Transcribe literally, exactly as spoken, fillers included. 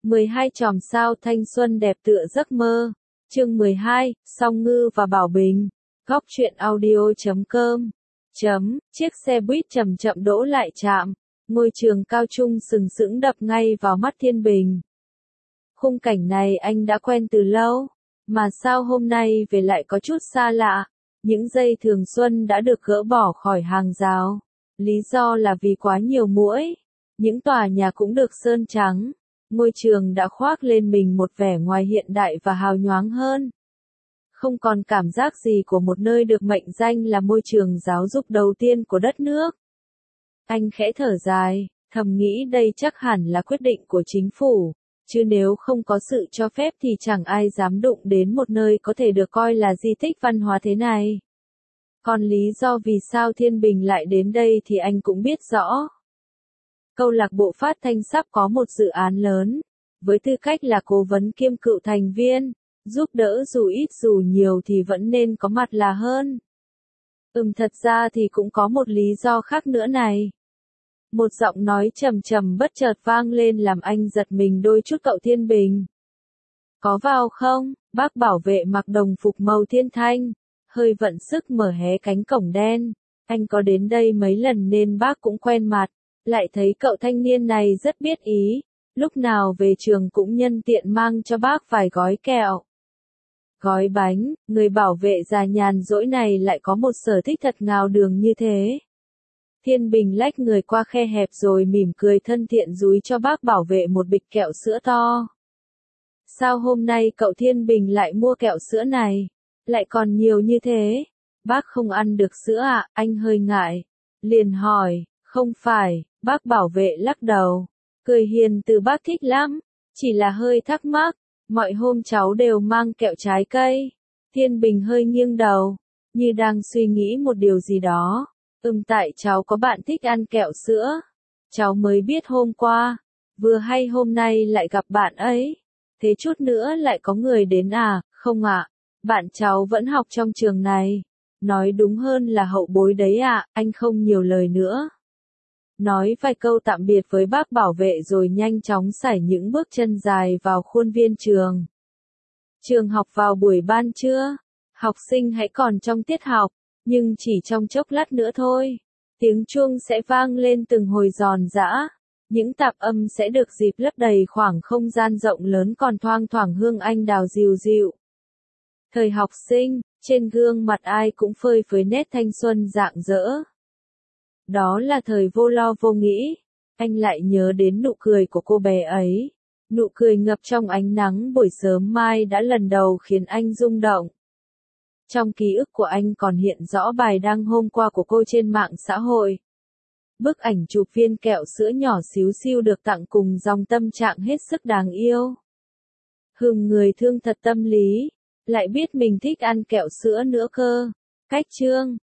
mười hai chòm sao thanh xuân đẹp tựa giấc mơ. Chương mười hai, Song Ngư và Bảo Bình. Góc truyện audio chấm com. Chấm, chiếc xe buýt chậm chậm đỗ lại trạm. Ngôi trường cao trung sừng sững đập ngay vào mắt Thiên Bình. Khung cảnh này anh đã quen từ lâu, mà sao hôm nay về lại có chút xa lạ. Những dây thường xuân đã được gỡ bỏ khỏi hàng rào. Lý do là vì quá nhiều muỗi. Những tòa nhà cũng được sơn trắng. Ngôi trường đã khoác lên mình một vẻ ngoài hiện đại và hào nhoáng hơn. Không còn cảm giác gì của một nơi được mệnh danh là môi trường giáo dục đầu tiên của đất nước. Anh khẽ thở dài, thầm nghĩ đây chắc hẳn là quyết định của chính phủ, chứ nếu không có sự cho phép thì chẳng ai dám đụng đến một nơi có thể được coi là di tích văn hóa thế này. Còn lý do vì sao Thiên Bình lại đến đây thì anh cũng biết rõ. Câu lạc bộ phát thanh sắp có một dự án lớn, với tư cách là cố vấn kiêm cựu thành viên, giúp đỡ dù ít dù nhiều thì vẫn nên có mặt là hơn. Ừm thật ra thì cũng có một lý do khác nữa này. Một giọng nói trầm trầm bất chợt vang lên làm anh giật mình đôi chút. Cậu Thiên Bình. Có vào không? Bác bảo vệ mặc đồng phục màu thiên thanh, hơi vận sức mở hé cánh cổng đen. Anh có đến đây mấy lần nên bác cũng quen mặt, lại thấy cậu thanh niên này rất biết ý, lúc nào về trường cũng nhân tiện mang cho bác vài gói kẹo. Gói bánh, người bảo vệ già nhàn rỗi này lại có một sở thích thật ngào đường như thế. Thiên Bình lách người qua khe hẹp rồi mỉm cười thân thiện dúi cho bác bảo vệ một bịch kẹo sữa to. Sao hôm nay cậu Thiên Bình lại mua kẹo sữa này? Lại còn nhiều như thế? Bác không ăn được sữa à? Anh hơi ngại. Liền hỏi, không phải, bác bảo vệ lắc đầu. Cười hiền từ bác thích lắm, chỉ là hơi thắc mắc. Mọi hôm cháu đều mang kẹo trái cây. Thiên Bình hơi nghiêng đầu, như đang suy nghĩ một điều gì đó. Ừm tại cháu có bạn thích ăn kẹo sữa. Cháu mới biết hôm qua, vừa hay hôm nay lại gặp bạn ấy. Thế chút nữa lại có người đến à? Không ạ, bạn cháu vẫn học trong trường này. Nói đúng hơn là hậu bối đấy ạ. Anh không nhiều lời nữa. Nói vài câu tạm biệt với bác bảo vệ rồi nhanh chóng sải những bước chân dài vào khuôn viên trường. Trường học vào buổi ban trưa. Học sinh hãy còn trong tiết học, nhưng chỉ trong chốc lát nữa thôi. Tiếng chuông sẽ vang lên từng hồi giòn giã. Những tạp âm sẽ được dịp lấp đầy khoảng không gian rộng lớn còn thoang thoảng hương anh đào dịu dịu. Thời học sinh, trên gương mặt ai cũng phơi phới nét thanh xuân rạng rỡ. Đó là thời vô lo vô nghĩ. Anh lại nhớ đến nụ cười của cô bé ấy. Nụ cười ngập trong ánh nắng buổi sớm mai đã lần đầu khiến anh rung động. Trong ký ức của anh còn hiện rõ bài đăng hôm qua của cô trên mạng xã hội. Bức ảnh chụp viên kẹo sữa nhỏ xíu xiu được tặng cùng dòng tâm trạng hết sức đáng yêu. Hừm người thương thật tâm lý, lại biết mình thích ăn kẹo sữa nữa cơ. Cách chương